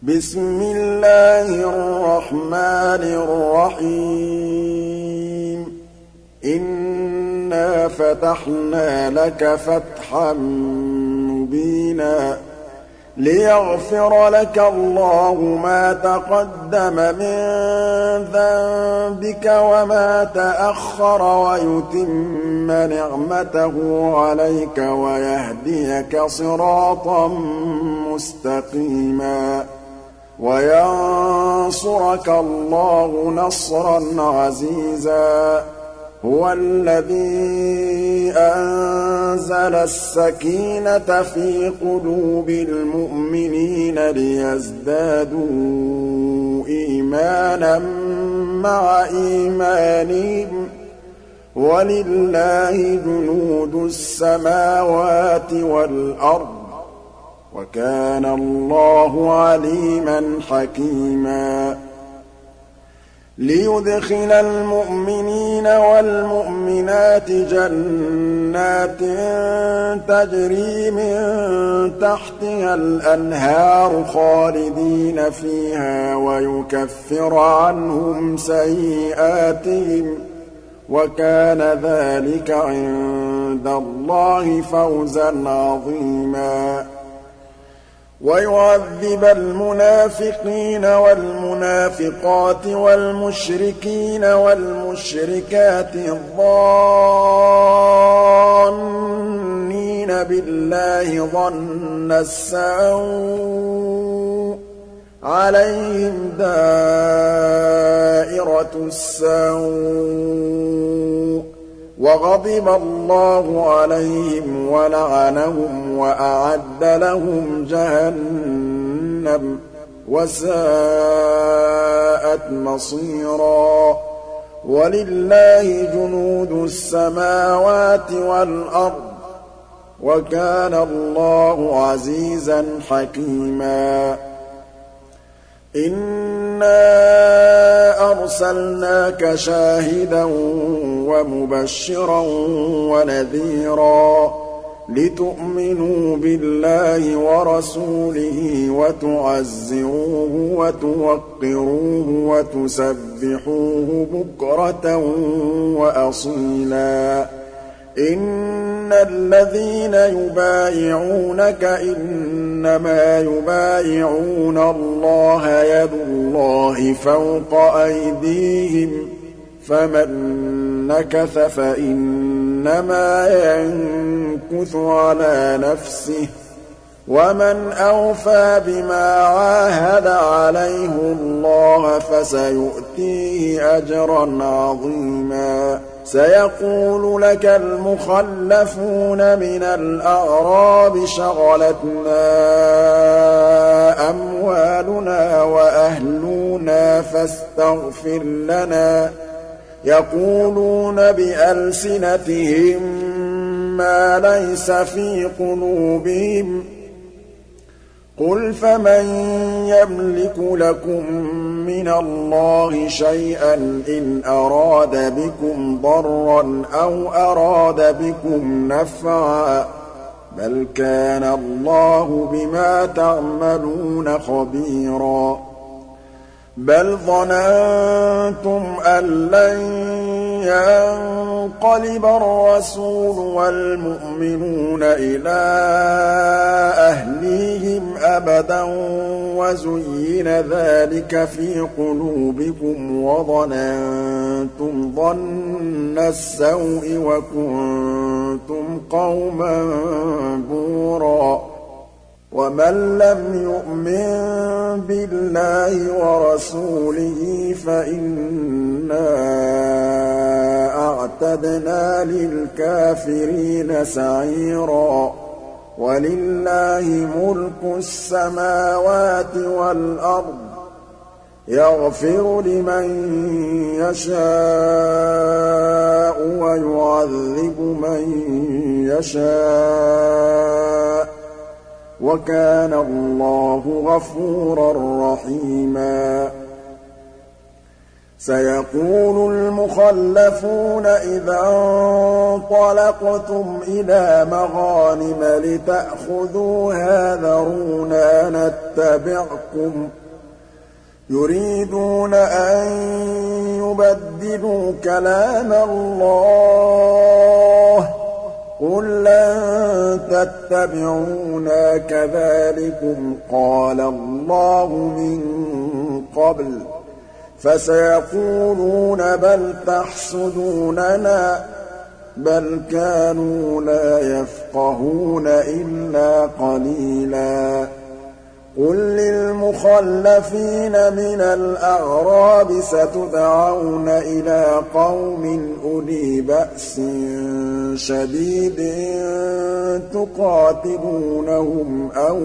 بسم الله الرحمن الرحيم إنا فتحنا لك فتحا مبينا ليغفر لك الله ما تقدم من ذنبك وما تأخر ويتم نعمته عليك ويهديك صراطا مستقيما وينصرك الله نصرا عزيزا هو الذي أنزل السكينة في قلوب المؤمنين ليزدادوا إيمانا مع إيمانهم ولله جنود السماوات والأرض وكان الله عليما حكيما ليدخل المؤمنين والمؤمنات جنات تجري من تحتها الأنهار خالدين فيها ويكفر عنهم سيئاتهم وكان ذلك عند الله فوزا عظيما ويعذب المنافقين والمنافقات والمشركين والمشركات الظانين بالله ظن السوء عليهم دائرة السوء وغضب الله عليهم ولعنهم وأعد لهم جهنم وساءت مصيرا ولله جنود السماوات والأرض وكان الله عزيزا حكيما إنا أرسلناك شاهدا ومبشرا ونذيرا لتؤمنوا بالله ورسوله وتعزروه وتوقروه وتسبحوه بكرة وأصيلا إن الذين يبايعونك إنما يبايعون الله يد الله فوق أيديهم فمن نكث فإنما ينكث على نفسه ومن أوفى بما عاهد عليه الله فسيؤتيه أجرا عظيما سيقول لك المخلفون من الأعراب شغلتنا أموالنا وأهلنا فاستغفر لنا يقولون بألسنتهم ما ليس في قلوبهم قل فمن يملك لكم من الله شيئا إن أراد بكم ضرا أو أراد بكم نفعا بل كان الله بما تعملون خبيرا بل ظننتم أن لن ينقلب الرسول والمؤمنون إلى أهليهم أبدا وزين ذلك في قلوبكم وظننتم ظن السوء وكنتم قوما بورا ومن لم يؤمن بالله ورسوله فإنا أعتدنا للكافرين سعيرا ولله ملك السماوات والأرض يغفر لمن يشاء ويعذب من يشاء وكان الله غفورا رحيما سيقول المخلفون إذا انطلقتم إلى مغانم لتأخذوها ذرونا نتبعكم يريدون أن يبدلوا كلام الله قل لن تتبعونا كذلكم قال الله من قبل فسيقولون بل تحسدوننا بل كانوا لا يفقهون إلا قليلا قل للمخلفين من الأعراب ستدعون إلى قوم أولي بأس شديد تقاتلونهم أو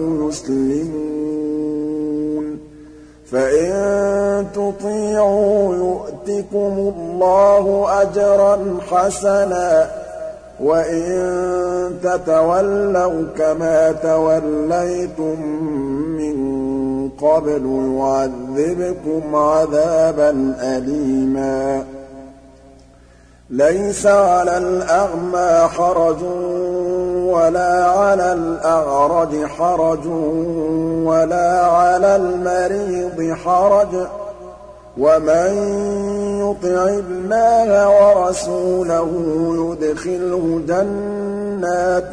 يسلمون فإن تطيعوا يؤتكم الله أجرا حسنا وإن تتولوا كما توليتم من قبل يعذبكم عذابا أليما ليس على الأعمى حرج ولا على الأعرج حرج ولا على المريض حرج ومن يطع الله ورسوله يدخله جنات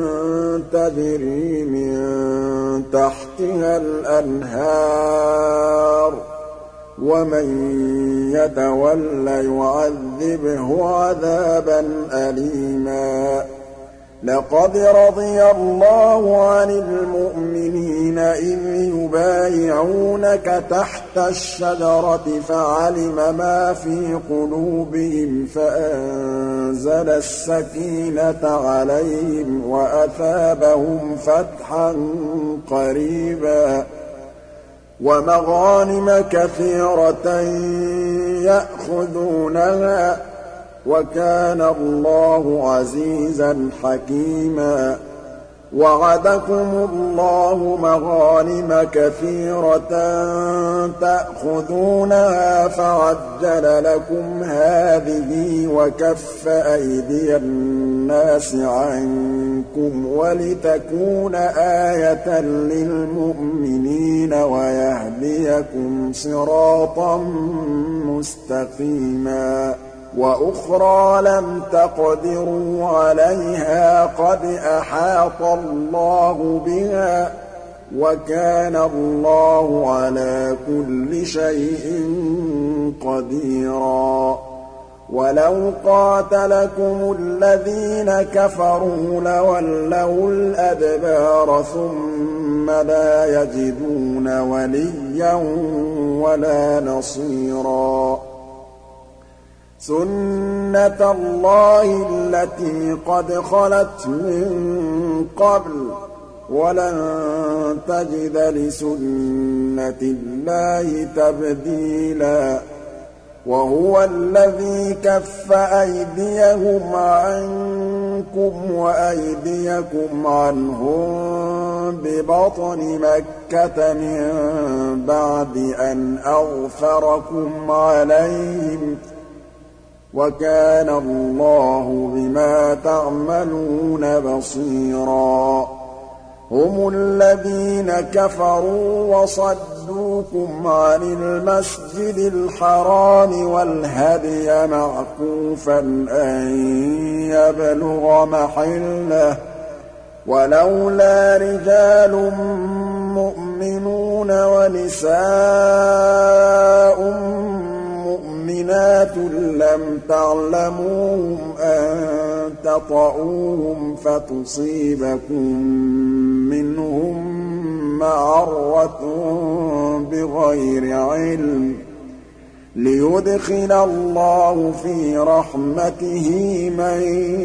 تجري من تحتها الأنهار ومن يتول يعذبه عذابا أليما لقد رضي الله عن المؤمنين إذ يبايعونك تحت الشجرة فعلم ما في قلوبهم فأنزل السكينة عليهم وأثابهم فتحا قريبا ومغانم كثيرة يأخذونها وكان الله عزيزا حكيما وعدكم الله مغانم كثيرة تأخذونها فعجل لكم هذه وكف أيدي الناس عنكم ولتكون آية للمؤمنين ويهديكم صراطا مستقيما وأخرى لم تقدروا عليها قد أحاط الله بها وكان الله على كل شيء قديرا ولو قاتلكم الذين كفروا لولوا الأدبار ثم لا يجدون وليا ولا نصيرا سنة الله التي قد خلت من قبل ولن تجد لسنة الله تبديلا وهو الذي كف أيديهم عنكم وأيديكم عنهم ببطن مكة من بعد أن أغفركم عليهم وكان الله بما تعملون بصيرا هم الذين كفروا وصدوكم عن المسجد الحرام والهدي معكوفا أن يبلغ محله ولولا رجال مؤمنون ونساء مؤمنات لم تعلموهم أن تطؤوهم فتصيبكم منهم معرة بغير علم ليدخل الله في رحمته من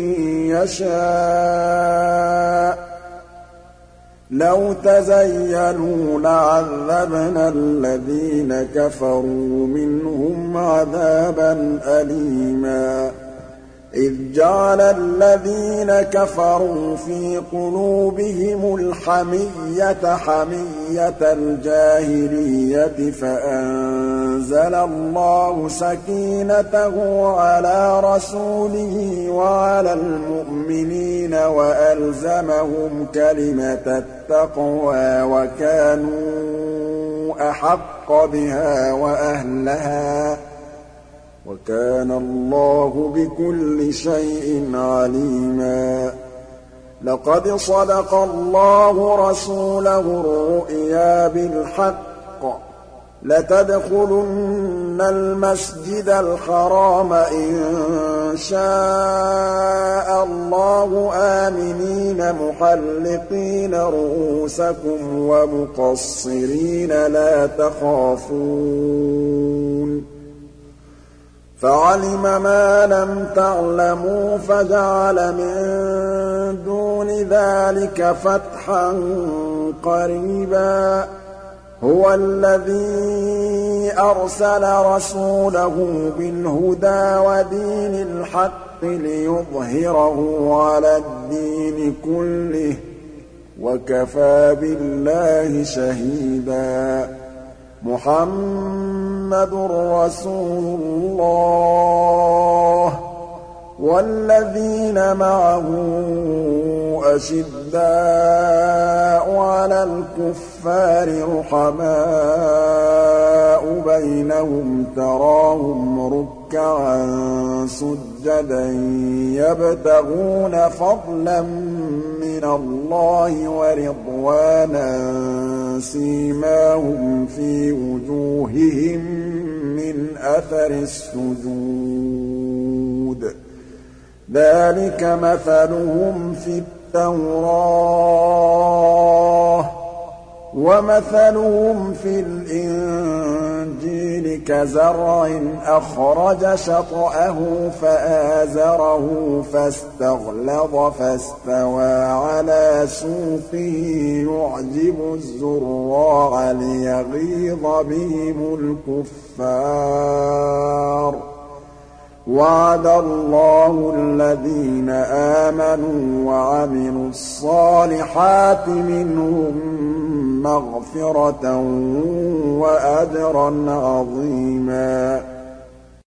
يشاء لو تزينوا لعذبنا الذين كفروا منهم عذابا أليما إذ جعل الذين كفروا في قلوبهم الحمية حمية الجاهلية فأنزل الله سكينته على رسوله وعلى المؤمنين وألزمهم كلمة التقوى وكانوا أحق بها وأهلها وكان الله بكل شيء عليما لقد صدق الله رسوله الرؤيا بالحق لتدخلن المسجد الحرام إن شاء الله آمنين محلقين رؤوسكم ومقصرين لا تخافون فعلم ما لم تعلموا فجعل من دون ذلك فتحا قريبا هو الذي أرسل رسوله بالهدى ودين الحق ليظهره على الدين كله وكفى بالله شهيدا محمد رسول الله والذين معه أشداء على الكفار رحماء بينهم تراهم ركعا سجدا يبتغون فضلا من الله ورضوانا سيماهم في وجوههم من أثر السجود ذلك مثلهم في التوراة ومثلهم في الإنجيل كزرع أخرج شطأه فآزره فاستغلظ فاستوى على سوقه يعجب الزراع ليغيظ بهم الكفار وعد الله الذين آمنوا وعملوا الصالحات منهم مغفرة وأجرا عظيما